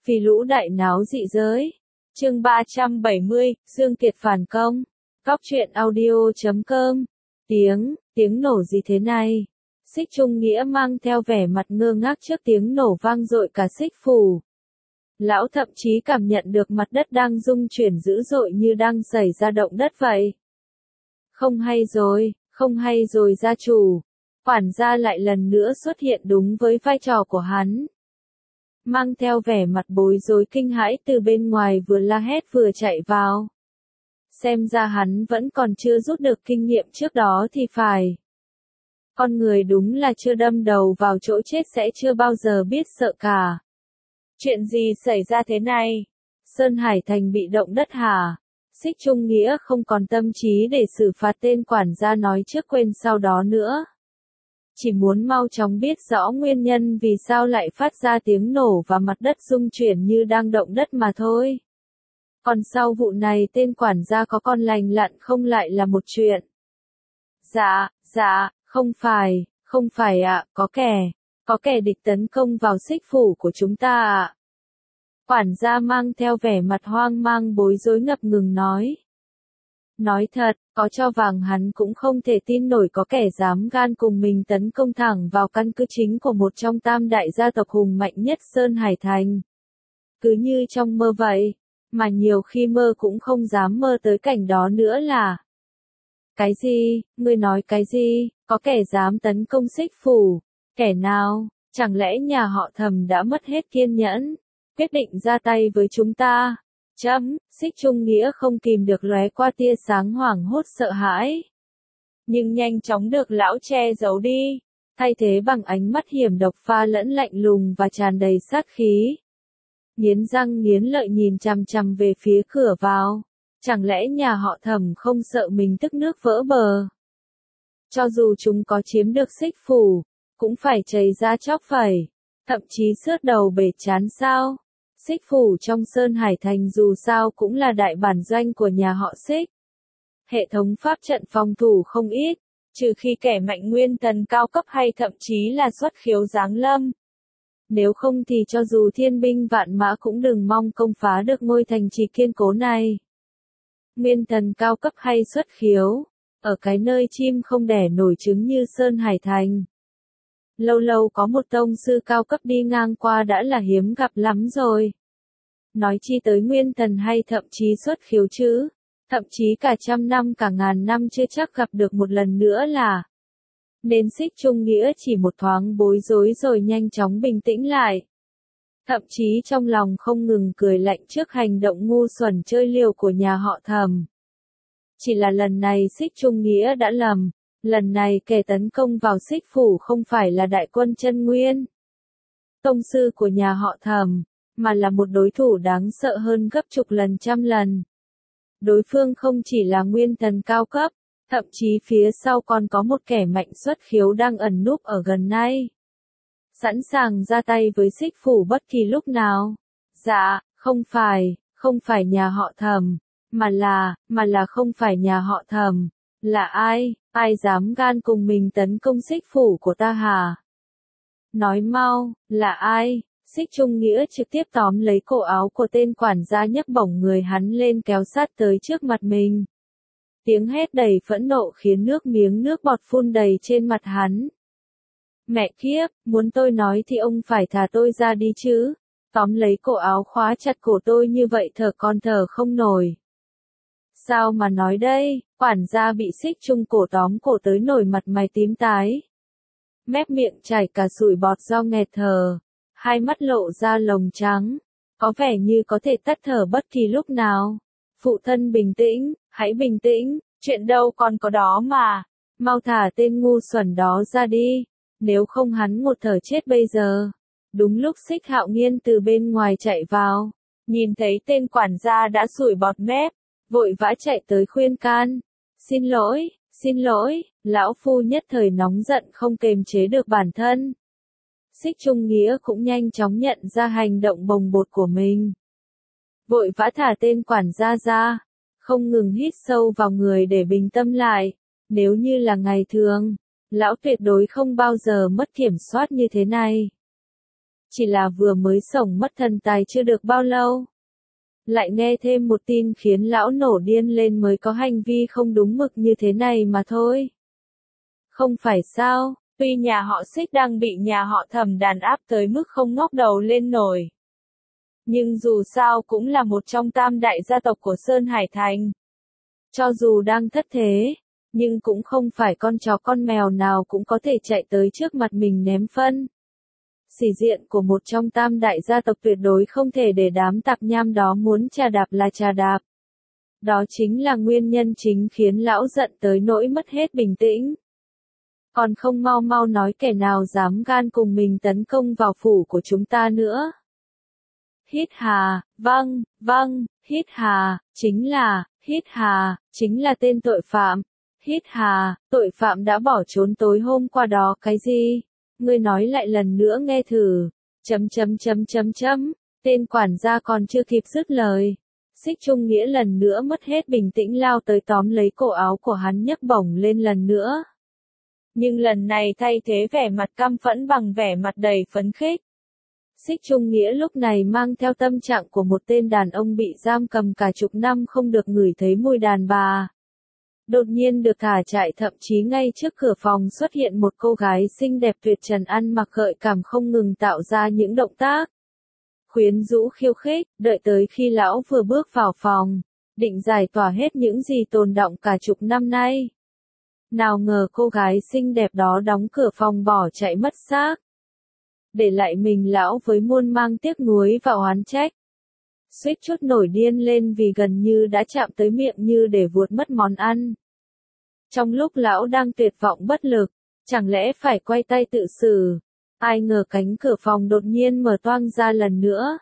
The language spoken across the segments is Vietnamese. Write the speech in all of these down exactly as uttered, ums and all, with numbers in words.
Vì lũ đại náo dị giới. Chương ba trăm bảy mươi, Dương Kiệt phản công. Góc truyện audio chấm com. Tiếng, tiếng nổ gì thế này? Xích Trung Nghĩa mang theo vẻ mặt ngơ ngác trước tiếng nổ vang dội cả xích phủ. Lão thậm chí cảm nhận được mặt đất đang rung chuyển dữ dội như đang xảy ra động đất vậy. Không hay rồi, không hay rồi gia chủ. Quản gia lại lần nữa xuất hiện đúng với vai trò của hắn. Mang theo vẻ mặt bối rối kinh hãi từ bên ngoài vừa la hét vừa chạy vào. Xem ra hắn vẫn còn chưa rút được kinh nghiệm trước đó thì phải. Con người đúng là chưa đâm đầu vào chỗ chết sẽ chưa bao giờ biết sợ cả. Chuyện gì xảy ra thế này? Sơn Hải Thành bị động đất hả? Xích Trung Nghĩa không còn tâm trí để xử phạt tên quản gia nói trước quên sau đó nữa. Chỉ muốn mau chóng biết rõ nguyên nhân vì sao lại phát ra tiếng nổ và mặt đất rung chuyển như đang động đất mà thôi. Còn sau vụ này tên quản gia có con lành lặn không lại là một chuyện. Dạ, dạ, không phải, không phải ạ, có kẻ, có kẻ địch tấn công vào xích phủ của chúng ta ạ. Quản gia mang theo vẻ mặt hoang mang bối rối ngập ngừng nói. Nói thật, có cho vàng hắn cũng không thể tin nổi có kẻ dám gan cùng mình tấn công thẳng vào căn cứ chính của một trong tam đại gia tộc hùng mạnh nhất Sơn Hải Thành. Cứ như trong mơ vậy, mà nhiều khi mơ cũng không dám mơ tới cảnh đó nữa là. Cái gì, ngươi nói cái gì, có kẻ dám tấn công xích phủ, kẻ nào, chẳng lẽ nhà họ Thẩm đã mất hết kiên nhẫn, quyết định ra tay với chúng ta? Chấm, Xích Trung Nghĩa không kìm được lóe qua tia sáng hoảng hốt sợ hãi. Nhưng nhanh chóng được lão che giấu đi, thay thế bằng ánh mắt hiểm độc pha lẫn lạnh lùng và tràn đầy sát khí. Nghiến răng nghiến lợi nhìn chằm chằm về phía cửa vào, chẳng lẽ nhà họ Thẩm không sợ mình tức nước vỡ bờ? Cho dù chúng có chiếm được xích phủ, cũng phải chảy ra chóc phẩy, thậm chí sướt đầu bể chán sao? Xích phủ trong Sơn Hải Thành dù sao cũng là đại bản doanh của nhà họ Xích. Hệ thống pháp trận phòng thủ không ít, trừ khi kẻ mạnh nguyên thần cao cấp hay thậm chí là xuất khiếu giáng lâm. Nếu không thì cho dù thiên binh vạn mã cũng đừng mong công phá được ngôi thành trì kiên cố này. Nguyên thần cao cấp hay xuất khiếu, ở cái nơi chim không đẻ nổi trứng như Sơn Hải Thành. Lâu lâu có một tông sư cao cấp đi ngang qua đã là hiếm gặp lắm rồi. Nói chi tới nguyên thần hay thậm chí xuất khiếu chứ, thậm chí cả trăm năm cả ngàn năm chưa chắc gặp được một lần nữa là. Nên Xích Trung Nghĩa chỉ một thoáng bối rối rồi nhanh chóng bình tĩnh lại. Thậm chí trong lòng không ngừng cười lạnh trước hành động ngu xuẩn chơi liều của nhà họ Thẩm. Chỉ là lần này Xích Trung Nghĩa đã lầm. Lần này kẻ tấn công vào xích phủ không phải là đại quân chân nguyên, tông sư của nhà họ Thẩm, mà là một đối thủ đáng sợ hơn gấp chục lần trăm lần. Đối phương không chỉ là nguyên thần cao cấp, thậm chí phía sau còn có một kẻ mạnh xuất khiếu đang ẩn núp ở gần đây. Sẵn sàng ra tay với xích phủ bất kỳ lúc nào. Dạ, không phải, không phải nhà họ Thẩm, mà là, mà là không phải nhà họ Thẩm. Là ai, ai dám gan cùng mình tấn công xích phủ của ta hả? Nói mau, là ai? Xích Trung Nghĩa trực tiếp tóm lấy cổ áo của tên quản gia nhấc bổng người hắn lên kéo sát tới trước mặt mình. Tiếng hét đầy phẫn nộ khiến nước miếng nước bọt phun đầy trên mặt hắn. Mẹ kiếp, muốn tôi nói thì ông phải thả tôi ra đi chứ. Tóm lấy cổ áo khóa chặt cổ tôi như vậy thở con thở không nổi. Sao mà nói đây, quản gia bị xích trung cổ tóm cổ tới nổi mặt mày tím tái. Mép miệng chảy cả sủi bọt do nghẹt thở, hai mắt lộ ra lồng trắng, có vẻ như có thể tắt thở bất kỳ lúc nào. Phụ thân bình tĩnh, hãy bình tĩnh, chuyện đâu còn có đó mà, mau thả tên ngu xuẩn đó ra đi, nếu không hắn một thở chết bây giờ. Đúng lúc Xích Hạo Nghiên từ bên ngoài chạy vào, nhìn thấy tên quản gia đã sủi bọt mép. Vội vã chạy tới khuyên can. Xin lỗi, xin lỗi, lão phu nhất thời nóng giận không kềm chế được bản thân. Xích Trung Nghĩa cũng nhanh chóng nhận ra hành động bồng bột của mình. Vội vã thả tên quản gia ra, không ngừng hít sâu vào người để bình tâm lại. Nếu như là ngày thường, lão tuyệt đối không bao giờ mất kiểm soát như thế này. Chỉ là vừa mới sổng mất thần tài chưa được bao lâu. Lại nghe thêm một tin khiến lão nổ điên lên mới có hành vi không đúng mực như thế này mà thôi. Không phải sao, tuy nhà họ Xích đang bị nhà họ Thẩm đàn áp tới mức không ngóc đầu lên nổi. Nhưng dù sao cũng là một trong tam đại gia tộc của Sơn Hải Thành. Cho dù đang thất thế, nhưng cũng không phải con chó con mèo nào cũng có thể chạy tới trước mặt mình ném phân. Sĩ diện của một trong tam đại gia tộc tuyệt đối không thể để đám tạp nham đó muốn trà đạp là trà đạp. Đó chính là nguyên nhân chính khiến lão giận tới nỗi mất hết bình tĩnh. Còn không mau mau nói kẻ nào dám gan cùng mình tấn công vào phủ của chúng ta nữa. Hít hà, vâng, vâng, hít hà, chính là, hít hà, chính là tên tội phạm. Hít hà, tội phạm đã bỏ trốn tối hôm qua đó cái gì? Ngươi nói lại lần nữa nghe thử. Chấm chấm chấm chấm chấm, tên quản gia còn chưa kịp dứt lời. Xích Trung Nghĩa lần nữa mất hết bình tĩnh lao tới tóm lấy cổ áo của hắn nhấc bổng lên lần nữa. Nhưng lần này thay thế vẻ mặt căm phẫn bằng vẻ mặt đầy phấn khích. Xích Trung Nghĩa lúc này mang theo tâm trạng của một tên đàn ông bị giam cầm cả chục năm không được ngửi thấy mùi đàn bà. Đột nhiên được thả chạy, thậm chí ngay trước cửa phòng xuất hiện một cô gái xinh đẹp tuyệt trần ăn mặc gợi cảm không ngừng tạo ra những động tác khuyến rũ khiêu khích, đợi tới khi lão vừa bước vào phòng, định giải tỏa hết những gì tồn đọng cả chục năm nay. Nào ngờ cô gái xinh đẹp đó đóng cửa phòng bỏ chạy mất xác. Để lại mình lão với muôn mang tiếc nuối và oán trách. Suýt chút nổi điên lên vì gần như đã chạm tới miệng như để vuốt mất món ăn. Trong lúc lão đang tuyệt vọng bất lực, chẳng lẽ phải quay tay tự xử, ai ngờ cánh cửa phòng đột nhiên mở toang ra lần nữa.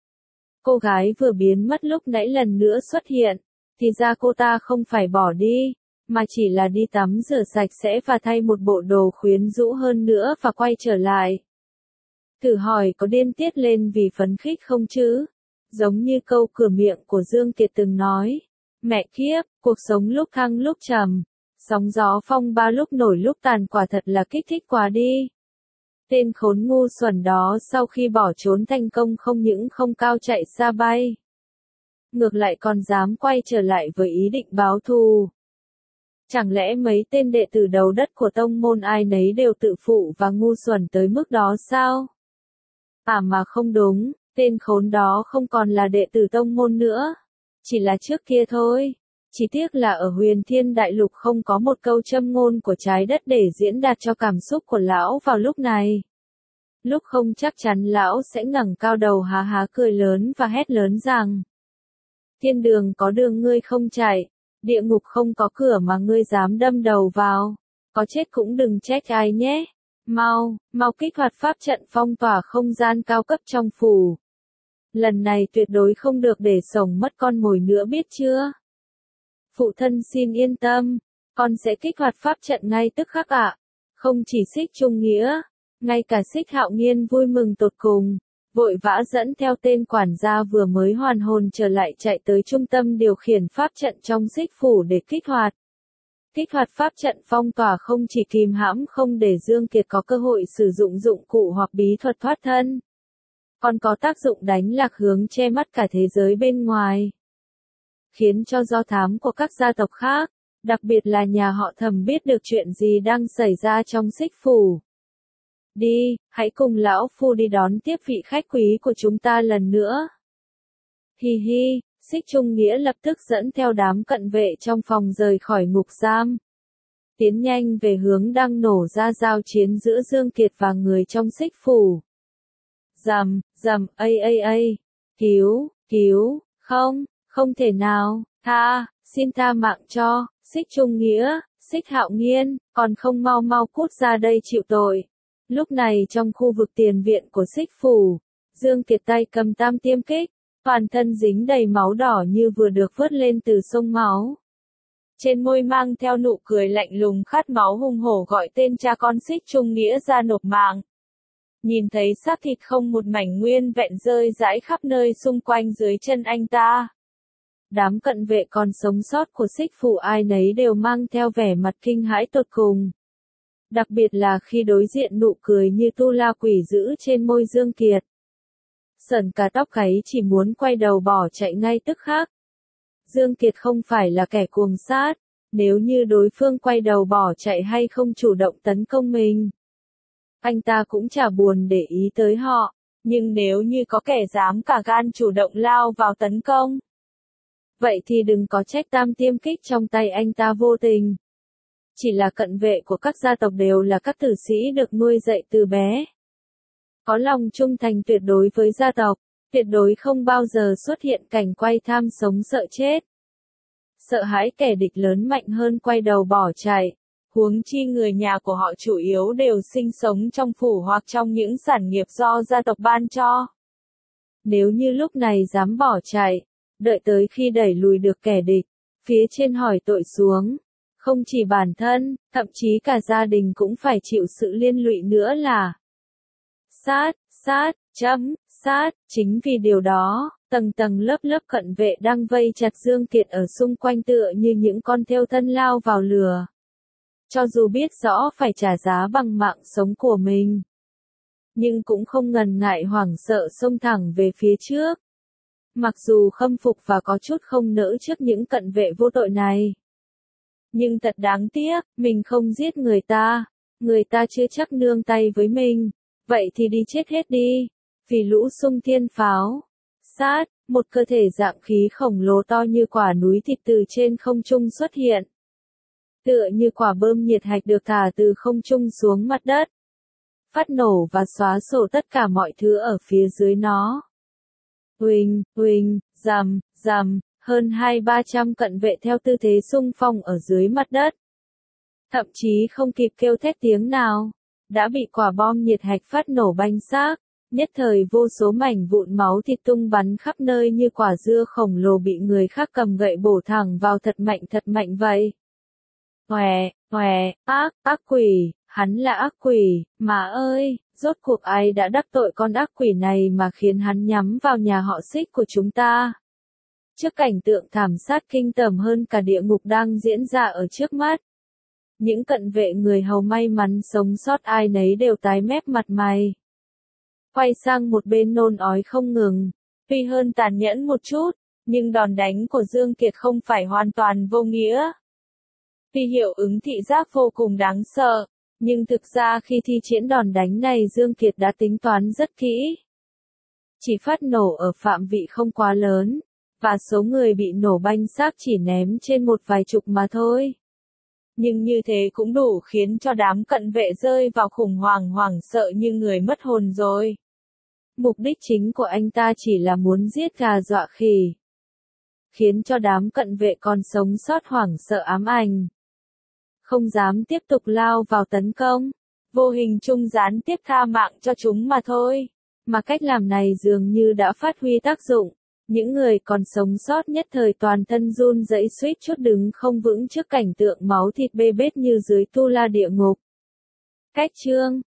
Cô gái vừa biến mất lúc nãy lần nữa xuất hiện, thì ra cô ta không phải bỏ đi, mà chỉ là đi tắm rửa sạch sẽ và thay một bộ đồ khuyến rũ hơn nữa và quay trở lại. Thử hỏi có điên tiết lên vì phấn khích không chứ? Giống như câu cửa miệng của Dương Kiệt từng nói. Mẹ kiếp, cuộc sống lúc thăng lúc trầm, sóng gió phong ba lúc nổi lúc tàn, quả thật là kích thích quá đi. Tên khốn ngu xuẩn đó sau khi bỏ trốn thành công không những không cao chạy xa bay, ngược lại còn dám quay trở lại với ý định báo thù. Chẳng lẽ mấy tên đệ tử đầu đất của tông môn ai nấy đều tự phụ và ngu xuẩn tới mức đó sao? À mà không đúng, tên khốn đó không còn là đệ tử tông môn nữa. Chỉ là trước kia thôi. Chỉ tiếc là ở Huyền Thiên Đại Lục không có một câu châm ngôn của trái đất để diễn đạt cho cảm xúc của lão vào lúc này. Lúc không chắc chắn lão sẽ ngẩng cao đầu há há cười lớn và hét lớn rằng: Thiên đường có đường ngươi không chạy, địa ngục không có cửa mà ngươi dám đâm đầu vào, có chết cũng đừng trách ai nhé. Mau, mau kích hoạt pháp trận phong tỏa không gian cao cấp trong phủ. Lần này tuyệt đối không được để sổng mất con mồi nữa biết chưa? Phụ thân xin yên tâm, con sẽ kích hoạt pháp trận ngay tức khắc ạ. Không chỉ Xích Trung Nghĩa, ngay cả Xích Hạo Nhiên vui mừng tột cùng, vội vã dẫn theo tên quản gia vừa mới hoàn hồn trở lại chạy tới trung tâm điều khiển pháp trận trong Xích phủ để kích hoạt. Kích hoạt pháp trận phong tỏa không chỉ kìm hãm không để Dương Kiệt có cơ hội sử dụng dụng cụ hoặc bí thuật thoát thân, còn có tác dụng đánh lạc hướng che mắt cả thế giới bên ngoài. Khiến cho do thám của các gia tộc khác, đặc biệt là nhà họ Thẩm biết được chuyện gì đang xảy ra trong Xích phủ. Đi, hãy cùng lão phu đi đón tiếp vị khách quý của chúng ta lần nữa. Hi hi, Xích Trung Nghĩa lập tức dẫn theo đám cận vệ trong phòng rời khỏi ngục giam. Tiến nhanh về hướng đang nổ ra giao chiến giữa Dương Kiệt và người trong Xích phủ. Rầm, rầm, ây ây ây, cứu, cứu, không, không thể nào, tha, xin tha mạng cho, Xích Trung Nghĩa, Xích Hạo Nhiên, còn không mau mau cút ra đây chịu tội. Lúc này trong khu vực tiền viện của Xích phủ, Dương Kiệt tay cầm tam tiêm kích, toàn thân dính đầy máu đỏ như vừa được vớt lên từ sông máu. Trên môi mang theo nụ cười lạnh lùng khát máu hung hổ gọi tên cha con Xích Trung Nghĩa ra nộp mạng. Nhìn thấy xác thịt không một mảnh nguyên vẹn rơi rãi khắp nơi xung quanh dưới chân anh ta. Đám cận vệ còn sống sót của Xích phủ ai nấy đều mang theo vẻ mặt kinh hãi tột cùng. Đặc biệt là khi đối diện nụ cười như tu la quỷ dữ trên môi Dương Kiệt. Sởn cả tóc gáy chỉ muốn quay đầu bỏ chạy ngay tức khắc. Dương Kiệt không phải là kẻ cuồng sát, nếu như đối phương quay đầu bỏ chạy hay không chủ động tấn công mình, anh ta cũng chả buồn để ý tới họ, nhưng nếu như có kẻ dám cả gan chủ động lao vào tấn công, vậy thì đừng có trách tam tiêm kích trong tay anh ta vô tình. Chỉ là cận vệ của các gia tộc đều là các tử sĩ được nuôi dạy từ bé, có lòng trung thành tuyệt đối với gia tộc, tuyệt đối không bao giờ xuất hiện cảnh quay tham sống sợ chết. Sợ hãi kẻ địch lớn mạnh hơn quay đầu bỏ chạy, huống chi người nhà của họ chủ yếu đều sinh sống trong phủ hoặc trong những sản nghiệp do gia tộc ban cho. Nếu như lúc này dám bỏ chạy, đợi tới khi đẩy lùi được kẻ địch, phía trên hỏi tội xuống, không chỉ bản thân, thậm chí cả gia đình cũng phải chịu sự liên lụy nữa là sát, sát, chấm, sát. Chính vì điều đó, tầng tầng lớp lớp cận vệ đang vây chặt Dương Kiệt ở xung quanh tựa như những con thêu thân lao vào lửa. Cho dù biết rõ phải trả giá bằng mạng sống của mình, nhưng cũng không ngần ngại hoảng sợ xông thẳng về phía trước. Mặc dù khâm phục và có chút không nỡ trước những cận vệ vô tội này, nhưng thật đáng tiếc, mình không giết người ta, người ta chưa chắc nương tay với mình, vậy thì đi chết hết đi, vì lũ xung thiên pháo. Sát, một cơ thể dạng khí khổng lồ to như quả núi thịt từ trên không trung xuất hiện. Tựa như quả bơm nhiệt hạch được thả từ không trung xuống mặt đất. Phát nổ và xóa sổ tất cả mọi thứ ở phía dưới nó. Huỳnh, huỳnh, rầm, rầm, hơn hai ba trăm cận vệ theo tư thế xung phong ở dưới mặt đất. Thậm chí không kịp kêu thét tiếng nào, đã bị quả bom nhiệt hạch phát nổ banh xác. Nhất thời vô số mảnh vụn máu thịt tung bắn khắp nơi như quả dưa khổng lồ bị người khác cầm gậy bổ thẳng vào thật mạnh thật mạnh vậy. Hòe, hòe, ác, ác quỷ, hắn là ác quỷ, mà ơi, rốt cuộc ai đã đắc tội con ác quỷ này mà khiến hắn nhắm vào nhà họ Xích của chúng ta. Trước cảnh tượng thảm sát kinh tởm hơn cả địa ngục đang diễn ra ở trước mắt, những cận vệ người hầu may mắn sống sót ai nấy đều tái mét mặt mày. Quay sang một bên nôn ói không ngừng, tuy hơn tàn nhẫn một chút, nhưng đòn đánh của Dương Kiệt không phải hoàn toàn vô nghĩa. Tuy hiệu ứng thị giác vô cùng đáng sợ, nhưng thực ra khi thi triển đòn đánh này Dương Kiệt đã tính toán rất kỹ. Chỉ phát nổ ở phạm vị không quá lớn, và số người bị nổ banh xác chỉ ném trên một vài chục mà thôi. Nhưng như thế cũng đủ khiến cho đám cận vệ rơi vào khủng hoảng hoảng sợ như người mất hồn rồi. Mục đích chính của anh ta chỉ là muốn giết gà dọa khỉ, khiến cho đám cận vệ còn sống sót hoảng sợ ám ảnh, không dám tiếp tục lao vào tấn công, vô hình trung gián tiếp tha mạng cho chúng mà thôi. Mà cách làm này dường như đã phát huy tác dụng. Những người còn sống sót nhất thời toàn thân run rẩy suýt chút đứng không vững trước cảnh tượng máu thịt bê bết như dưới tu la địa ngục. Cách chương